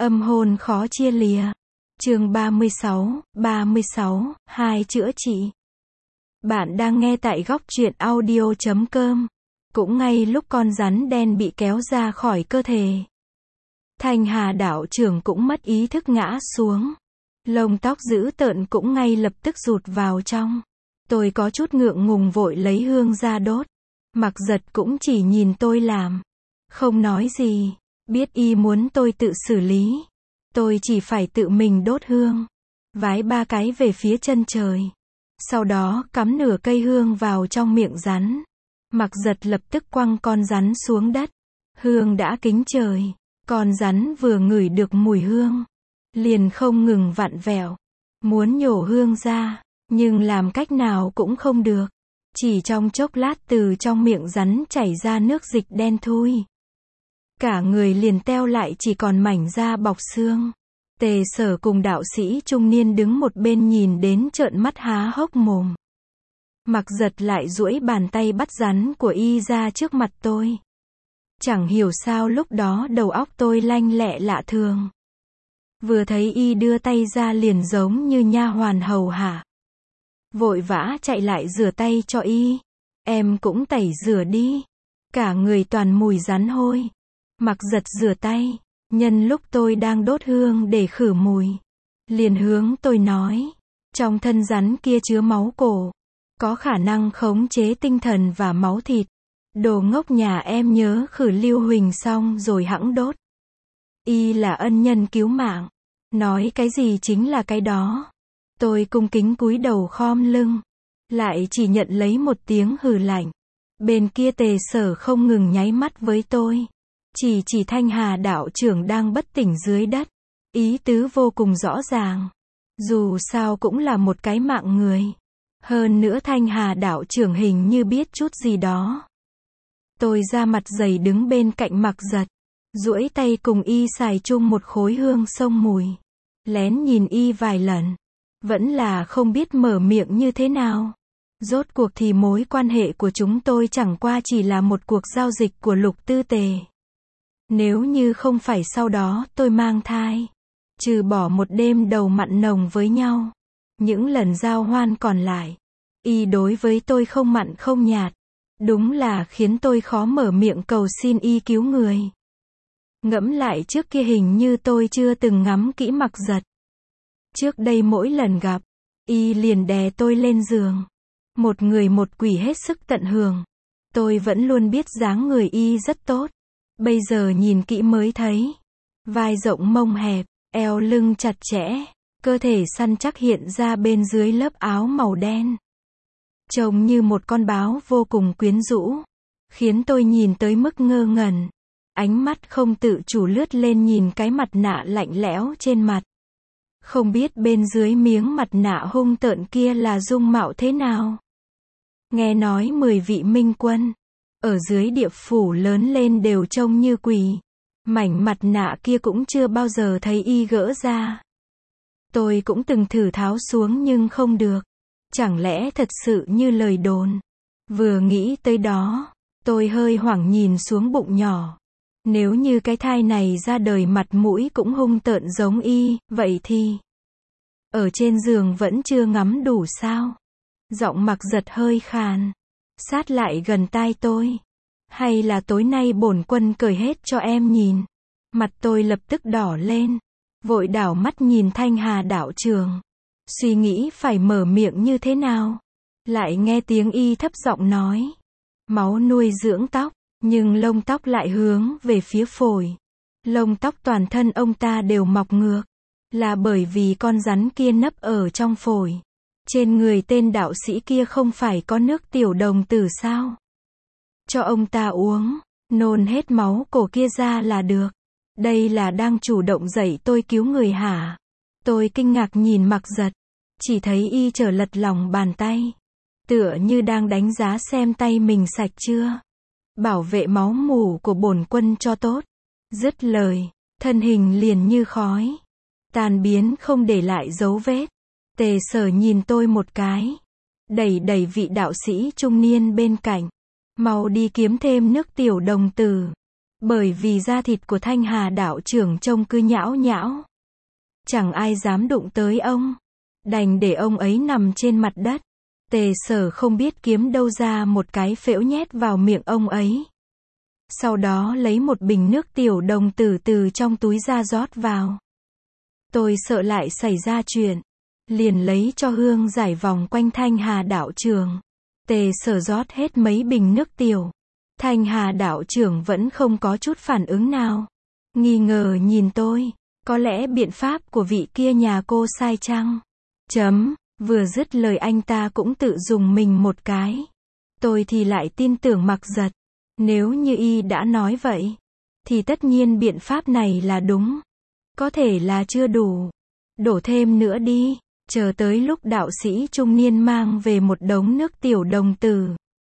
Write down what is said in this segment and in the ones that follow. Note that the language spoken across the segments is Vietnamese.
Âm hồn khó chia lìa. Chương 36, hai chữa trị. Bạn đang nghe tại góc truyện audio.com. Cũng ngay lúc con rắn đen bị kéo ra khỏi cơ thể, Thanh Hà đạo trưởng cũng mất ý thức ngã xuống. Lông tóc dữ tợn cũng ngay lập tức rụt vào trong. Tôi có chút ngượng ngùng vội lấy hương ra đốt. Mặc Giật cũng chỉ nhìn tôi làm, không nói gì. Biết y muốn tôi tự xử lý, tôi chỉ phải tự mình đốt hương, vái 3 cái về phía chân trời. Sau đó cắm nửa cây hương vào trong miệng rắn. Mặc Giật lập tức quăng con rắn xuống đất. Hương đã kính trời. Con rắn vừa ngửi được mùi hương, liền không ngừng vặn vẹo, muốn nhổ hương ra, nhưng làm cách nào cũng không được. Chỉ trong chốc lát từ trong miệng rắn chảy ra nước dịch đen thui. Cả người liền teo lại chỉ còn mảnh da bọc xương. Tề Sở cùng đạo sĩ trung niên đứng một bên nhìn đến trợn mắt há hốc mồm. Mặc Giật lại duỗi bàn tay bắt rắn của y ra trước mặt tôi. Chẳng hiểu sao lúc đó đầu óc tôi lanh lẹ lạ thường. Vừa thấy y đưa tay ra liền giống như nha hoàn hầu hạ. Vội vã chạy lại rửa tay cho y. Em cũng tẩy rửa đi. Cả người toàn mùi rắn hôi. Mặc Giật rửa tay, nhân lúc tôi đang đốt hương để khử mùi, liền hướng tôi nói, trong thân rắn kia chứa máu cổ, có khả năng khống chế tinh thần và máu thịt. Đồ ngốc nhà em nhớ khử lưu huỳnh xong rồi hẵng đốt. Y là ân nhân cứu mạng, nói cái gì chính là cái đó. Tôi cung kính cúi đầu khom lưng, lại chỉ nhận lấy một tiếng hừ lạnh. Bên kia Tề Sở không ngừng nháy mắt với tôi. Chỉ Thanh Hà đạo trưởng đang bất tỉnh dưới đất. Ý tứ vô cùng rõ ràng. Dù sao cũng là một cái mạng người. Hơn nữa Thanh Hà đạo trưởng hình như biết chút gì đó. Tôi ra mặt dày đứng bên cạnh Mặc Giật, duỗi tay cùng y xài chung một khối hương xông mùi. Lén nhìn y vài lần, vẫn là không biết mở miệng như thế nào. Rốt cuộc thì mối quan hệ của chúng tôi chẳng qua chỉ là một cuộc giao dịch của Lục Tư Tề. Nếu như không phải sau đó tôi mang thai, trừ bỏ một đêm đầu mặn nồng với nhau, những lần giao hoan còn lại, y đối với tôi không mặn không nhạt. Đúng là khiến tôi khó mở miệng cầu xin y cứu người. Ngẫm lại trước kia hình như tôi chưa từng ngắm kỹ Mặc Giật. Trước đây mỗi lần gặp, y liền đè tôi lên giường. Một người một quỷ hết sức tận hưởng. Tôi vẫn luôn biết dáng người y rất tốt. Bây giờ nhìn kỹ mới thấy. Vai rộng mông hẹp, eo lưng chặt chẽ, cơ thể săn chắc hiện ra bên dưới lớp áo màu đen. Trông như một con báo vô cùng quyến rũ, khiến tôi nhìn tới mức ngơ ngẩn. Ánh mắt không tự chủ lướt lên nhìn cái mặt nạ lạnh lẽo trên mặt. Không biết bên dưới miếng mặt nạ hung tợn kia là dung mạo thế nào. Nghe nói 10 vị minh quân ở dưới địa phủ lớn lên đều trông như quỷ. Mảnh mặt nạ kia cũng chưa bao giờ thấy y gỡ ra. Tôi cũng từng thử tháo xuống nhưng không được. Chẳng lẽ thật sự như lời đồn? Vừa nghĩ tới đó, tôi hơi hoảng nhìn xuống bụng nhỏ. Nếu như cái thai này ra đời mặt mũi cũng hung tợn giống y, vậy thì ở trên giường vẫn chưa ngắm đủ sao? Giọng Mặc Giật hơi khàn, sát lại gần tai tôi. Hay là tối nay bổn quân cởi hết cho em nhìn? Mặt tôi lập tức đỏ lên, vội đảo mắt nhìn Thanh Hà đạo trưởng. Suy nghĩ phải mở miệng như thế nào. Lại nghe tiếng y thấp giọng nói. Máu nuôi dưỡng tóc, nhưng lông tóc lại hướng về phía phổi. Lông tóc toàn thân ông ta đều mọc ngược. Là bởi vì con rắn kia nấp ở trong phổi. Trên người tên đạo sĩ kia không phải có nước tiểu đồng tử sao? Cho ông ta uống, nôn hết máu cổ kia ra là được. Đây là đang chủ động dạy tôi cứu người hả? Tôi kinh ngạc nhìn Mặc Giật, chỉ thấy y trở lật lòng bàn tay, tựa như đang đánh giá xem tay mình sạch chưa. Bảo vệ máu mủ của bổn quân cho tốt. Dứt lời, thân hình liền như khói, tan biến không để lại dấu vết. Tề Sở nhìn tôi một cái, đẩy vị đạo sĩ trung niên bên cạnh. Mau đi kiếm thêm nước tiểu đồng tử. Bởi vì da thịt của Thanh Hà đạo trưởng trông cứ nhão nhão. Chẳng ai dám đụng tới ông. Đành để ông ấy nằm trên mặt đất. Tề Sở không biết kiếm đâu ra một cái phễu nhét vào miệng ông ấy. Sau đó lấy một bình nước tiểu đồng tử từ trong túi ra rót vào. Tôi sợ lại xảy ra chuyện. Liền lấy cho hương giải vòng quanh Thanh Hà đạo trưởng. Tề Sở rót hết mấy bình nước tiểu. Thanh Hà đạo trưởng vẫn không có chút phản ứng nào. Nghi ngờ nhìn tôi. Có lẽ biện pháp của vị kia nhà cô sai chăng? Vừa dứt lời anh ta cũng tự dùng mình một cái. Tôi thì lại tin tưởng Mặc Giật. Nếu như y đã nói vậy, thì tất nhiên biện pháp này là đúng. Có thể là chưa đủ. Đổ thêm nữa đi. Chờ tới lúc đạo sĩ trung niên mang về một đống nước tiểu đồng tử.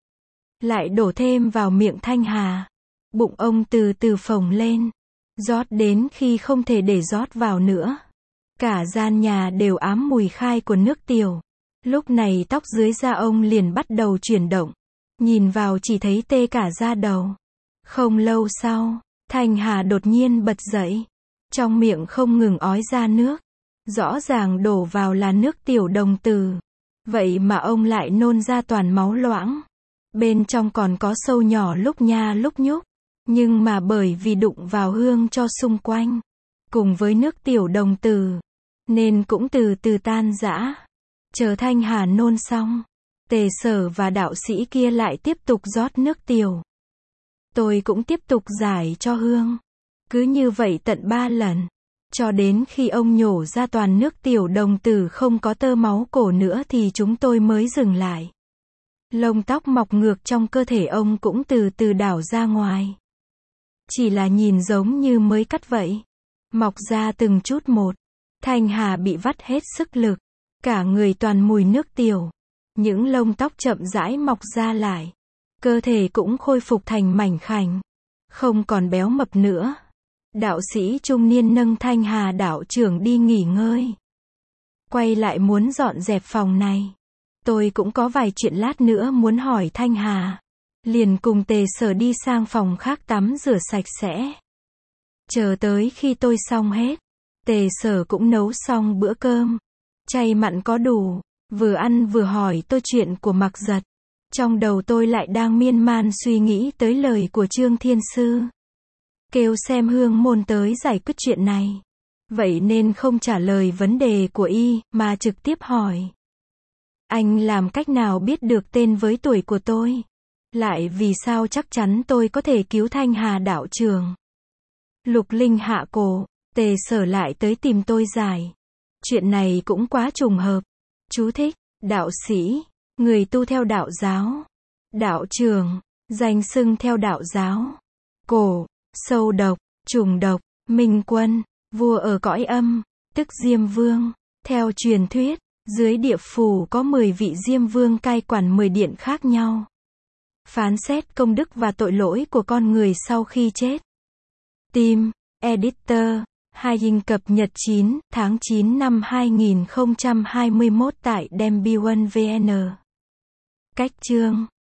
Lại đổ thêm vào miệng Thanh Hà. Bụng ông từ từ phồng lên. Rót đến khi không thể để rót vào nữa. Cả gian nhà đều ám mùi khai của nước tiểu. Lúc này tóc dưới da ông liền bắt đầu chuyển động. Nhìn vào chỉ thấy tê cả da đầu. Không lâu sau, Thanh Hà đột nhiên bật dậy. Trong miệng không ngừng ói ra nước. Rõ ràng đổ vào là nước tiểu đồng tử. Vậy mà ông lại nôn ra toàn máu loãng. Bên trong còn có sâu nhỏ lúc nha lúc nhúc. Nhưng mà bởi vì đụng vào hương cho xung quanh, cùng với nước tiểu đồng tử, nên cũng từ từ tan rã. Chờ Thanh Hà nôn xong, Tề Sở và đạo sĩ kia lại tiếp tục rót nước tiểu. Tôi cũng tiếp tục giải cho hương. Cứ như vậy tận 3 lần. Cho đến khi ông nhổ ra toàn nước tiểu đồng tử không có tơ máu cổ nữa thì chúng tôi mới dừng lại. Lông tóc mọc ngược trong cơ thể ông cũng từ từ đảo ra ngoài. Chỉ là nhìn giống như mới cắt vậy. Mọc ra từng chút một. Thanh Hà bị vắt hết sức lực. Cả người toàn mùi nước tiểu. Những lông tóc chậm rãi mọc ra lại. Cơ thể cũng khôi phục thành mảnh khảnh. Không còn béo mập nữa. Đạo sĩ trung niên nâng Thanh Hà đạo trưởng đi nghỉ ngơi. Quay lại muốn dọn dẹp phòng này. Tôi cũng có vài chuyện lát nữa muốn hỏi Thanh Hà. Liền cùng Tề Sở đi sang phòng khác tắm rửa sạch sẽ. Chờ tới khi tôi xong hết, Tề Sở cũng nấu xong bữa cơm. Chay mặn có đủ. Vừa ăn vừa hỏi tôi chuyện của Mặc Giật. Trong đầu tôi lại đang miên man suy nghĩ tới lời của Trương Thiên Sư. Kêu xem Hương Môn tới giải quyết chuyện này. Vậy nên không trả lời vấn đề của y, mà trực tiếp hỏi. Anh làm cách nào biết được tên với tuổi của tôi? Lại vì sao chắc chắn tôi có thể cứu Thanh Hà đạo trưởng? Lục Linh hạ cổ, Tề Sở lại tới tìm tôi giải. Chuyện này cũng quá trùng hợp. Chú thích, đạo sĩ, người tu theo đạo giáo. Đạo trưởng, danh xưng theo đạo giáo. Cổ, sâu độc, trùng độc, minh quân, vua ở cõi âm, tức Diêm Vương. Theo truyền thuyết, dưới địa phủ có 10 vị Diêm Vương cai quản 10 điện khác nhau. Phán xét công đức và tội lỗi của con người sau khi chết. Team, Editor, Hai cập nhật 9 tháng 9 năm 2021 tại Dembiwon VN. Cách chương